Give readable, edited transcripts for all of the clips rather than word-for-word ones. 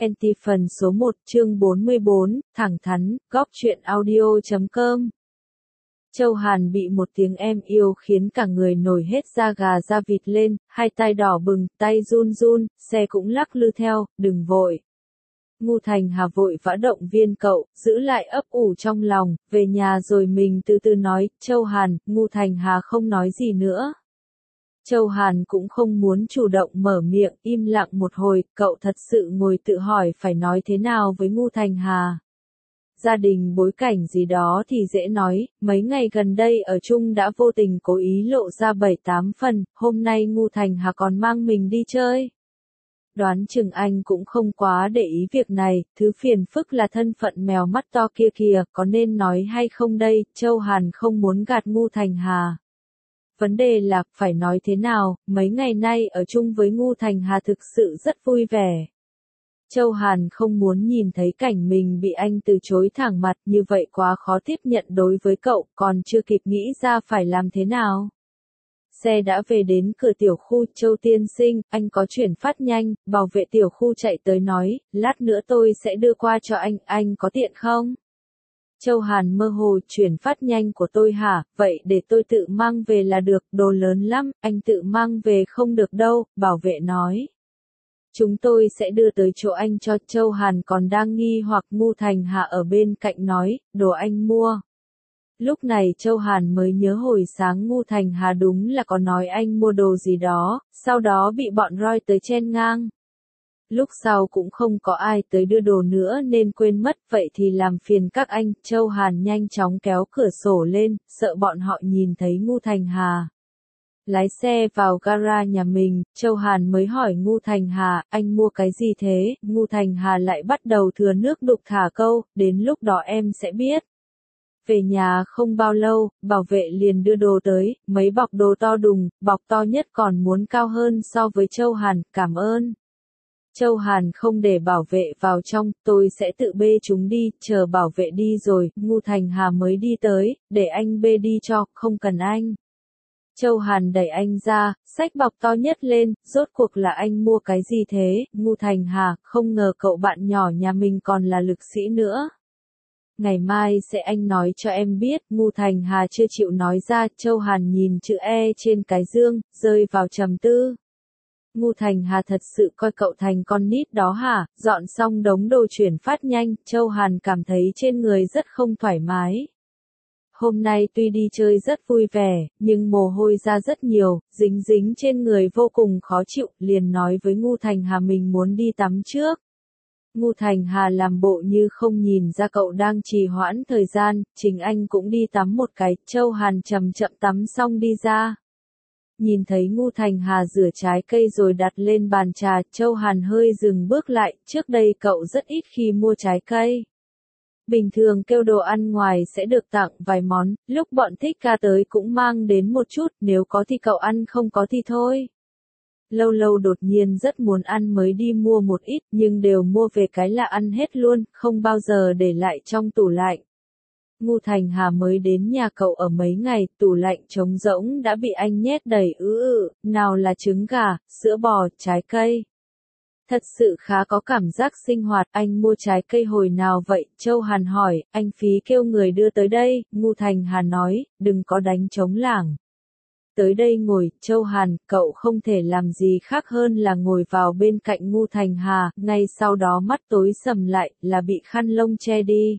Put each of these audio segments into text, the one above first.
NT phần số 1 chương 44, thẳng thắn, góc truyện audio.com. Châu Hàn bị một tiếng em yêu khiến cả người nổi hết da gà da vịt lên, hai tay đỏ bừng, tay run run, xe cũng lắc lư theo, đừng vội. Ngu Thành Hà vội vã động viên cậu, giữ lại ấp ủ trong lòng, về nhà rồi mình từ từ nói. Châu Hàn, Ngu Thành Hà không nói gì nữa. Châu Hàn cũng không muốn chủ động mở miệng, im lặng một hồi, cậu thật sự ngồi tự hỏi phải nói thế nào với Ngu Thành Hà. Gia đình bối cảnh gì đó thì dễ nói, mấy ngày gần đây ở chung đã vô tình cố ý lộ ra 7-8 phần, hôm nay Ngu Thành Hà còn mang mình đi chơi. Đoán chừng anh cũng không quá để ý việc này, thứ phiền phức là thân phận mèo mắt to kia kìa, có nên nói hay không đây. Châu Hàn không muốn gạt Ngu Thành Hà. Vấn đề là, phải nói thế nào, mấy ngày nay ở chung với Ngu Thành Hà thực sự rất vui vẻ. Châu Hàn không muốn nhìn thấy cảnh mình bị anh từ chối thẳng mặt, như vậy quá khó tiếp nhận đối với cậu, còn chưa kịp nghĩ ra phải làm thế nào. Xe đã về đến cửa tiểu khu. Châu tiên sinh, anh có chuyển phát nhanh. Bảo vệ tiểu khu chạy tới nói, lát nữa tôi sẽ đưa qua cho anh có tiện không? Châu Hàn mơ hồ, chuyển phát nhanh của tôi hả, vậy để tôi tự mang về là được, đồ lớn lắm, anh tự mang về không được đâu, bảo vệ nói. Chúng tôi sẽ đưa tới chỗ anh cho. Châu Hàn còn đang nghi hoặc, Ngu Thành Hà ở bên cạnh nói, đồ anh mua. Lúc này Châu Hàn mới nhớ hồi sáng Ngu Thành Hà đúng là có nói anh mua đồ gì đó, sau đó bị bọn Roy tới chen ngang. Lúc sau cũng không có ai tới đưa đồ nữa nên quên mất, vậy thì làm phiền các anh. Châu Hàn nhanh chóng kéo cửa sổ lên, sợ bọn họ nhìn thấy Ngu Thành Hà. Lái xe vào gara nhà mình, Châu Hàn mới hỏi Ngu Thành Hà, anh mua cái gì thế? Ngu Thành Hà lại bắt đầu thừa nước đục thả câu, đến lúc đó em sẽ biết. Về nhà không bao lâu, bảo vệ liền đưa đồ tới, mấy bọc đồ to đùng, bọc to nhất còn muốn cao hơn so với Châu Hàn, cảm ơn. Châu Hàn không để bảo vệ vào trong, tôi sẽ tự bê chúng đi, chờ bảo vệ đi rồi, Ngu Thành Hà mới đi tới, để anh bê đi cho, không cần anh. Châu Hàn đẩy anh ra, xách bọc to nhất lên, rốt cuộc là anh mua cái gì thế? Ngu Thành Hà, không ngờ cậu bạn nhỏ nhà mình còn là lực sĩ nữa. Ngày mai sẽ anh nói cho em biết. Ngu Thành Hà chưa chịu nói ra. Châu Hàn nhìn chữ E trên cái dương, rơi vào trầm tư. Ngu Thành Hà thật sự coi cậu thành con nít đó hả? Dọn xong đống đồ chuyển phát nhanh, Châu Hàn cảm thấy trên người rất không thoải mái. Hôm nay tuy đi chơi rất vui vẻ, nhưng mồ hôi ra rất nhiều, dính dính trên người vô cùng khó chịu, liền nói với Ngu Thành Hà mình muốn đi tắm trước. Ngu Thành Hà làm bộ như không nhìn ra cậu đang trì hoãn thời gian, chính anh cũng đi tắm một cái. Châu Hàn chậm chậm tắm xong đi ra. Nhìn thấy Ngu Thành Hà rửa trái cây rồi đặt lên bàn trà, Châu Hàn hơi dừng bước lại, trước đây cậu rất ít khi mua trái cây. Bình thường kêu đồ ăn ngoài sẽ được tặng vài món, lúc bọn thích ca tới cũng mang đến một chút, nếu có thì cậu ăn không có thì thôi. Lâu lâu đột nhiên rất muốn ăn mới đi mua một ít, nhưng đều mua về cái là ăn hết luôn, không bao giờ để lại trong tủ lạnh. Ngu Thành Hà mới đến nhà cậu ở mấy ngày, tủ lạnh trống rỗng đã bị anh nhét đầy nào là trứng gà, sữa bò, trái cây. Thật sự khá có cảm giác sinh hoạt. Anh mua trái cây hồi nào vậy? Châu Hàn hỏi. Anh phí kêu người đưa tới đây. Ngu Thành Hà nói, đừng có đánh trống lảng. Tới đây ngồi. Châu Hàn, cậu không thể làm gì khác hơn là ngồi vào bên cạnh Ngu Thành Hà, ngay sau đó mắt tối sầm lại, là bị khăn lông che đi.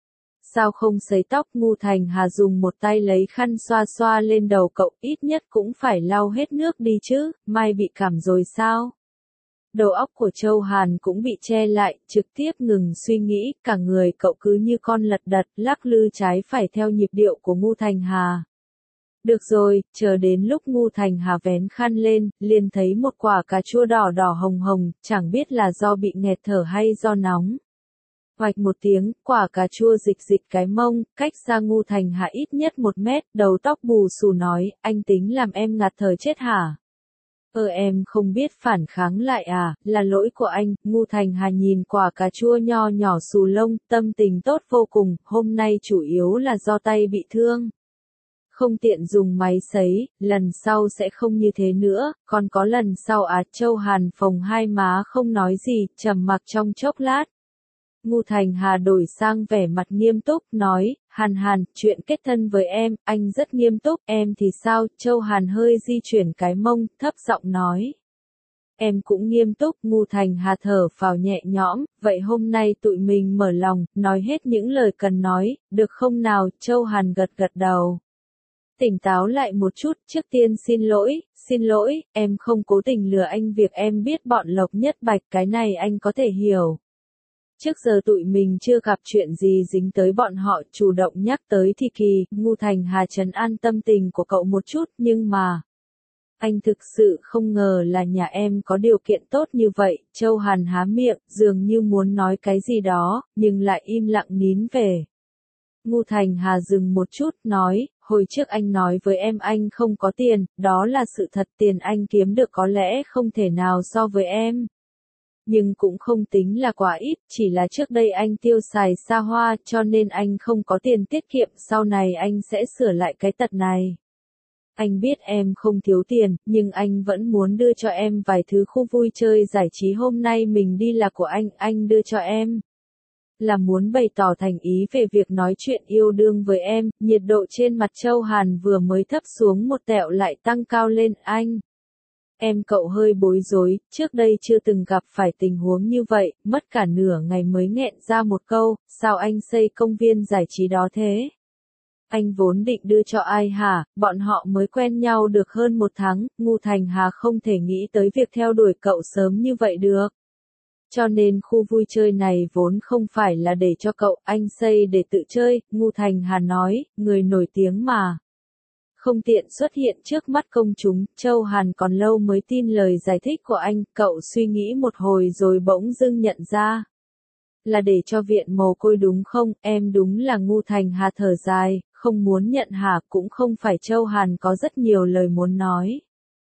Sao không sấy tóc? Ngu Thành Hà dùng một tay lấy khăn xoa xoa lên đầu cậu, ít nhất cũng phải lau hết nước đi chứ, mai bị cảm rồi sao? Đầu óc của Châu Hàn cũng bị che lại, trực tiếp ngừng suy nghĩ, cả người cậu cứ như con lật đật, lắc lư trái phải theo nhịp điệu của Ngu Thành Hà. Được rồi, chờ đến lúc Ngu Thành Hà vén khăn lên, liền thấy một quả cà chua đỏ đỏ hồng hồng, chẳng biết là do bị nghẹt thở hay do nóng. Oạch một tiếng, quả cà chua dịch dịch cái mông, cách xa Ngu Thành Hà ít nhất 1 mét, đầu tóc bù xù nói, anh tính làm em ngạt thở chết hả? Em không biết phản kháng lại à, là lỗi của anh. Ngu Thành Hà nhìn quả cà chua nho nhỏ xù lông, tâm tình tốt vô cùng, hôm nay chủ yếu là do tay bị thương. Không tiện dùng máy sấy, lần sau sẽ không như thế nữa, còn có lần sau Châu Hàn phồng hai má không nói gì, trầm mặc trong chốc lát. Ngu Thành Hà đổi sang vẻ mặt nghiêm túc, nói, Hàn, chuyện kết thân với em, anh rất nghiêm túc, em thì sao? Châu Hàn hơi di chuyển cái mông, thấp giọng nói. Em cũng nghiêm túc, Ngu Thành Hà thở phào nhẹ nhõm, vậy hôm nay tụi mình mở lòng, nói hết những lời cần nói, được không nào? Châu Hàn gật gật đầu. Tỉnh táo lại một chút, trước tiên xin lỗi, em không cố tình lừa anh, việc em biết bọn Lộc Nhất Bạch cái này anh có thể hiểu. Trước giờ tụi mình chưa gặp chuyện gì dính tới bọn họ, chủ động nhắc tới thì kỳ. Ngu Thành Hà trấn an tâm tình của cậu một chút, nhưng mà anh thực sự không ngờ là nhà em có điều kiện tốt như vậy. Châu Hàn há miệng, dường như muốn nói cái gì đó, nhưng lại im lặng nín về. Ngu Thành Hà dừng một chút, nói, hồi trước anh nói với em anh không có tiền, đó là sự thật, tiền anh kiếm được có lẽ không thể nào so với em. Nhưng cũng không tính là quá ít, chỉ là trước đây anh tiêu xài xa hoa cho nên anh không có tiền tiết kiệm, sau này anh sẽ sửa lại cái tật này. Anh biết em không thiếu tiền, nhưng anh vẫn muốn đưa cho em vài thứ khu vui chơi giải trí, hôm nay mình đi là của anh đưa cho em. Là muốn bày tỏ thành ý về việc nói chuyện yêu đương với em. Nhiệt độ trên mặt Châu Hàn vừa mới thấp xuống một tẹo lại tăng cao lên. Anh. Cậu hơi bối rối, trước đây chưa từng gặp phải tình huống như vậy, mất cả nửa ngày mới nghẹn ra một câu, sao anh xây công viên giải trí đó thế? Anh vốn định đưa cho ai hả? Bọn họ mới quen nhau được hơn một tháng, Ngu Thành Hà không thể nghĩ tới việc theo đuổi cậu sớm như vậy được. Cho nên khu vui chơi này vốn không phải là để cho cậu, anh xây để tự chơi. Ngu Thành Hà nói, người nổi tiếng mà. Không tiện xuất hiện trước mắt công chúng. Châu Hàn còn lâu mới tin lời giải thích của anh, cậu suy nghĩ một hồi rồi bỗng dưng nhận ra. Là để cho viện mồ côi đúng không? Em đúng là. Ngu Thành Hà thở dài, không muốn nhận hả? Cũng không phải. Châu Hàn có rất nhiều lời muốn nói.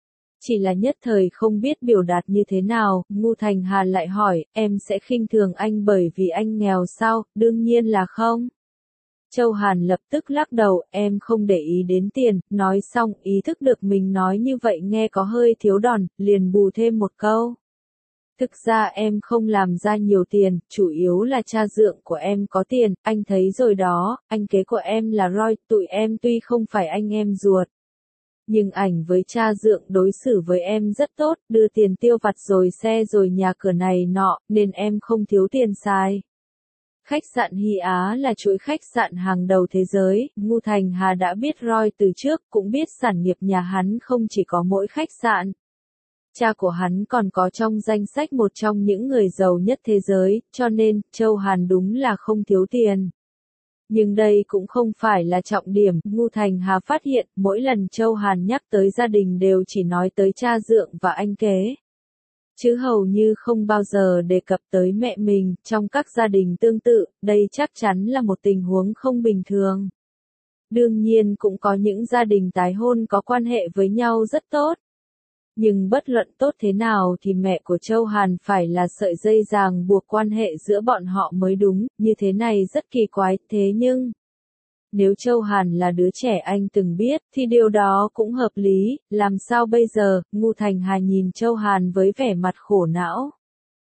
Chỉ là nhất thời không biết biểu đạt như thế nào. Ngu Thành Hà lại hỏi, em sẽ khinh thường anh bởi vì anh nghèo sao? Đương nhiên là không. Châu Hàn lập tức lắc đầu, em không để ý đến tiền. Nói xong, ý thức được mình nói như vậy nghe có hơi thiếu đòn, liền bù thêm một câu. Thực ra em không làm ra nhiều tiền, chủ yếu là cha dượng của em có tiền, anh thấy rồi đó, anh kế của em là Roy, tụi em tuy không phải anh em ruột. Nhưng ảnh với cha dượng đối xử với em rất tốt, đưa tiền tiêu vặt rồi xe rồi nhà cửa này nọ, nên em không thiếu tiền xài. Khách sạn Hy Á là chuỗi khách sạn hàng đầu thế giới, Ngu Thành Hà đã biết Roy từ trước, cũng biết sản nghiệp nhà hắn không chỉ có mỗi khách sạn. Cha của hắn còn có trong danh sách một trong những người giàu nhất thế giới, cho nên, Châu Hàn đúng là không thiếu tiền. Nhưng đây cũng không phải là trọng điểm, Ngu Thành Hà phát hiện, mỗi lần Châu Hàn nhắc tới gia đình đều chỉ nói tới cha dượng và anh kế. Chứ hầu như không bao giờ đề cập tới mẹ mình. Trong các gia đình tương tự, đây chắc chắn là một tình huống không bình thường. Đương nhiên cũng có những gia đình tái hôn có quan hệ với nhau rất tốt. Nhưng bất luận tốt thế nào thì mẹ của Châu Hàn phải là sợi dây ràng buộc quan hệ giữa bọn họ mới đúng, như thế này rất kỳ quái, thế nhưng nếu Châu Hàn là đứa trẻ anh từng biết, thì điều đó cũng hợp lý, làm sao bây giờ? Ngu Thành Hà nhìn Châu Hàn với vẻ mặt khổ não.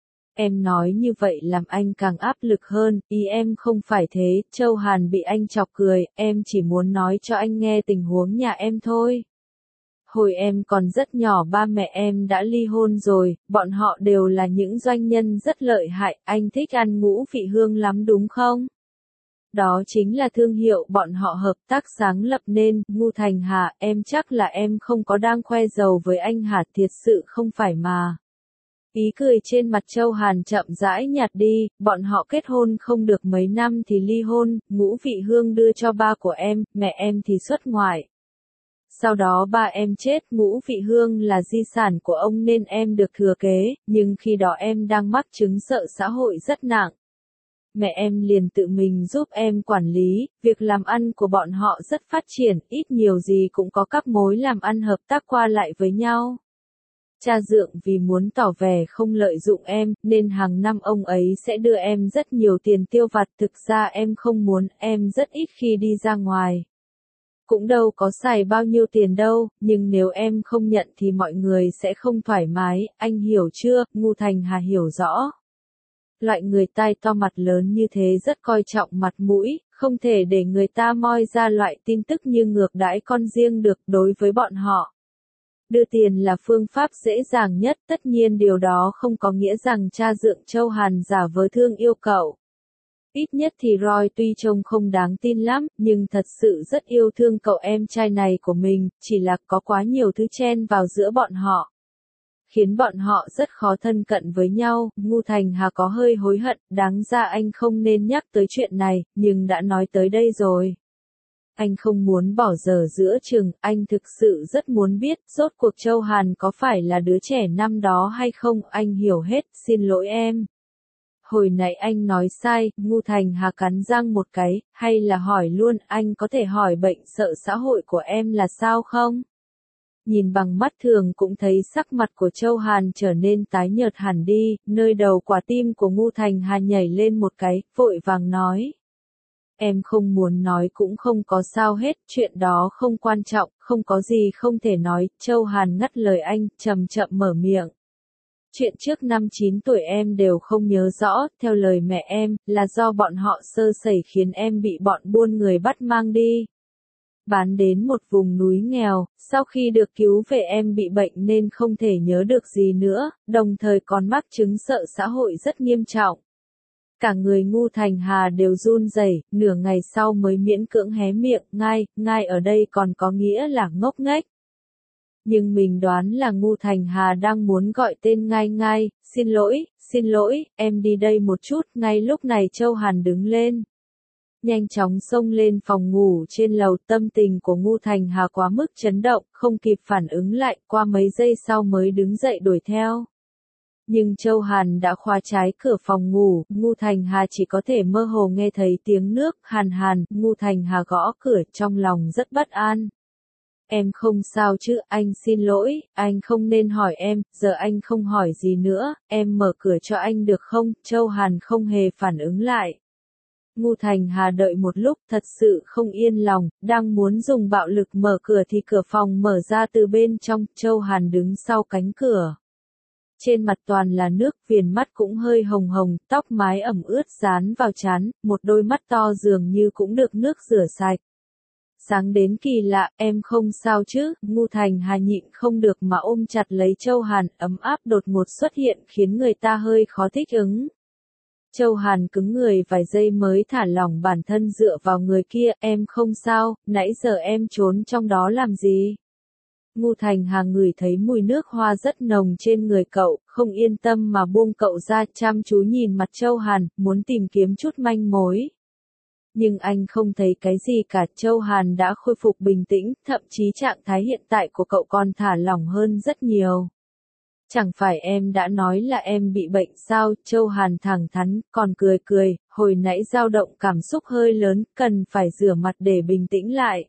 Em nói như vậy làm anh càng áp lực hơn, ý em không phải thế. Châu Hàn bị anh chọc cười, em chỉ muốn nói cho anh nghe tình huống nhà em thôi. Hồi em còn rất nhỏ ba mẹ em đã ly hôn rồi, bọn họ đều là những doanh nhân rất lợi hại, anh thích ăn ngũ vị hương lắm đúng không? Đó chính là thương hiệu bọn họ hợp tác sáng lập nên. Ngu Thành Hà, em chắc là em không có đang khoe giàu với anh hả? Thiệt sự không phải mà. Ý cười trên mặt Châu Hàn chậm rãi nhạt đi, bọn họ kết hôn không được mấy năm thì ly hôn, ngũ vị hương đưa cho ba của em, mẹ em thì xuất ngoại. Sau đó ba em chết, ngũ vị hương là di sản của ông nên em được thừa kế, nhưng khi đó em đang mắc chứng sợ xã hội rất nặng. Mẹ em liền tự mình giúp em quản lý, việc làm ăn của bọn họ rất phát triển, ít nhiều gì cũng có các mối làm ăn hợp tác qua lại với nhau. Cha dượng vì muốn tỏ vẻ không lợi dụng em, nên hàng năm ông ấy sẽ đưa em rất nhiều tiền tiêu vặt, thực ra em không muốn, em rất ít khi đi ra ngoài. Cũng đâu có xài bao nhiêu tiền đâu, nhưng nếu em không nhận thì mọi người sẽ không thoải mái, anh hiểu chưa? Ngu Thành Hà hiểu rõ. Loại người tai to mặt lớn như thế rất coi trọng mặt mũi, không thể để người ta moi ra loại tin tức như ngược đãi con riêng được đối với bọn họ. Đưa tiền là phương pháp dễ dàng nhất, tất nhiên điều đó không có nghĩa rằng cha dượng Châu Hàn giả vờ thương yêu cậu. Ít nhất thì Roy tuy trông không đáng tin lắm, nhưng thật sự rất yêu thương cậu em trai này của mình, chỉ là có quá nhiều thứ chen vào giữa bọn họ, khiến bọn họ rất khó thân cận với nhau. Ngu Thành Hà có hơi hối hận, đáng ra anh không nên nhắc tới chuyện này, nhưng đã nói tới đây rồi. Anh không muốn bỏ dở giữa chừng, anh thực sự rất muốn biết, rốt cuộc Châu Hàn có phải là đứa trẻ năm đó hay không, anh hiểu hết, xin lỗi em. Hồi nãy anh nói sai, Ngu Thành Hà cắn răng một cái, hay là hỏi luôn, anh có thể hỏi bệnh sợ xã hội của em là sao không? Nhìn bằng mắt thường cũng thấy sắc mặt của Châu Hàn trở nên tái nhợt hẳn đi, nơi đầu quả tim của Ngu Thành Hà nhảy lên một cái, vội vàng nói. Em không muốn nói cũng không có sao hết, chuyện đó không quan trọng, không có gì không thể nói. Châu Hàn ngắt lời anh, chậm chậm mở miệng. Chuyện trước năm 9 tuổi em đều không nhớ rõ, theo lời mẹ em, là do bọn họ sơ sẩy khiến em bị bọn buôn người bắt mang đi. Bán đến một vùng núi nghèo, sau khi được cứu về em bị bệnh nên không thể nhớ được gì nữa, đồng thời còn mắc chứng sợ xã hội rất nghiêm trọng. Cả người Ngu Thành Hà đều run rẩy, nửa ngày sau mới miễn cưỡng hé miệng, ngai ở đây còn có nghĩa là ngốc nghếch. Nhưng mình đoán là Ngu Thành Hà đang muốn gọi tên ngai, xin lỗi, em đi đây một chút. Ngay lúc này Châu Hàn đứng lên, nhanh chóng xông lên phòng ngủ trên lầu. Tâm tình của Ngu Thành Hà quá mức chấn động, không kịp phản ứng lại, qua mấy giây sau mới đứng dậy đuổi theo. Nhưng Châu Hàn đã khóa trái cửa phòng ngủ, Ngu Thành Hà chỉ có thể mơ hồ nghe thấy tiếng nước, hàn, Ngu Thành Hà gõ cửa trong lòng rất bất an. Em không sao chứ, anh xin lỗi, anh không nên hỏi em, giờ anh không hỏi gì nữa, em mở cửa cho anh được không? Châu Hàn không hề phản ứng lại. Ngu Thành Hà đợi một lúc thật sự không yên lòng, đang muốn dùng bạo lực mở cửa thì cửa phòng mở ra từ bên trong, Châu Hàn đứng sau cánh cửa. Trên mặt toàn là nước, viền mắt cũng hơi hồng hồng, tóc mái ẩm ướt dán vào trán, một đôi mắt to dường như cũng được nước rửa sạch. Sáng đến kỳ lạ, em không sao chứ? Ngu Thành Hà nhịn không được mà ôm chặt lấy Châu Hàn, ấm áp đột ngột xuất hiện khiến người ta hơi khó thích ứng. Châu Hàn cứng người vài giây mới thả lỏng bản thân dựa vào người kia, em không sao, nãy giờ em trốn trong đó làm gì? Ngu Thành Hà ngửi thấy mùi nước hoa rất nồng trên người cậu, không yên tâm mà buông cậu ra, chăm chú nhìn mặt Châu Hàn, muốn tìm kiếm chút manh mối. Nhưng anh không thấy cái gì cả. Châu Hàn đã khôi phục bình tĩnh, thậm chí trạng thái hiện tại của cậu còn thả lỏng hơn rất nhiều. Chẳng phải em đã nói là em bị bệnh sao? Châu Hàn thẳng thắn, còn cười, hồi nãy dao động cảm xúc hơi lớn, cần phải rửa mặt để bình tĩnh lại.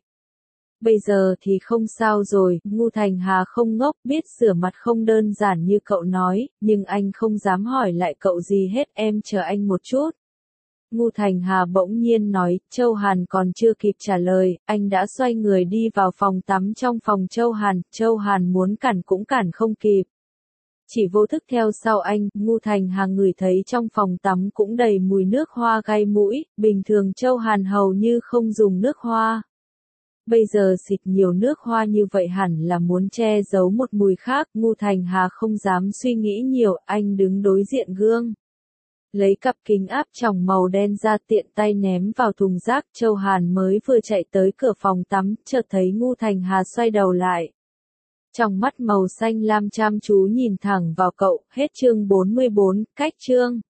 Bây giờ thì không sao rồi, Ngu Thành Hà không ngốc, biết rửa mặt không đơn giản như cậu nói, nhưng anh không dám hỏi lại cậu gì hết, em chờ anh một chút. Ngu Thành Hà bỗng nhiên nói, Châu Hàn còn chưa kịp trả lời, anh đã xoay người đi vào phòng tắm. Trong phòng Châu Hàn muốn cản cũng cản không kịp. Chỉ vô thức theo sau anh, Ngu Thành Hà ngửi thấy trong phòng tắm cũng đầy mùi nước hoa gai mũi, bình thường Châu Hàn hầu như không dùng nước hoa. Bây giờ xịt nhiều nước hoa như vậy hẳn là muốn che giấu một mùi khác. Ngu Thành Hà không dám suy nghĩ nhiều, anh đứng đối diện gương. Lấy cặp kính áp tròng màu đen ra, tiện tay ném vào thùng rác. Châu Hàn mới vừa chạy tới cửa phòng tắm, chợt thấy Ngu Thành Hà xoay đầu lại. Trong mắt màu xanh lam chăm chú nhìn thẳng vào cậu. Hết chương 44, cách chương.